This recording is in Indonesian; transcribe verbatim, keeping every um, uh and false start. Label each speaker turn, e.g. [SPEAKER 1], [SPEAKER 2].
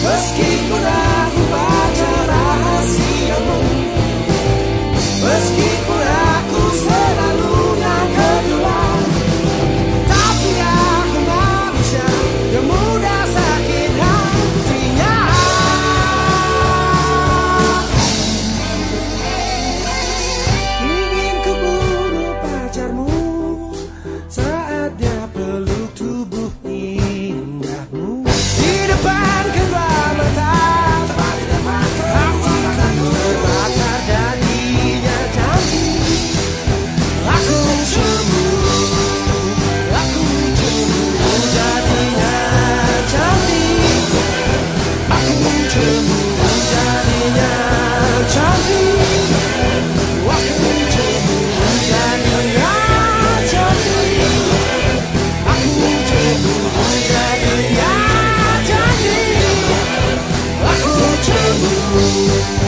[SPEAKER 1] Meskipun aku baca rahasiamu, meskipun aku selalu yang kedua, tapi aku manusia yang mudah sakit hatinya. Ingin ku bunuh pacarmu saat dia peluk tubuh indahmu di depan kedua mata. Hatiku terbakar jadinya cantik. Aku cemburu, aku cemburu jadinya cantik. Aku cemburu jadinya cantik. Aku cemburu jadinya cantik. Aku cemburu jadinya cantik. Aku cemburu.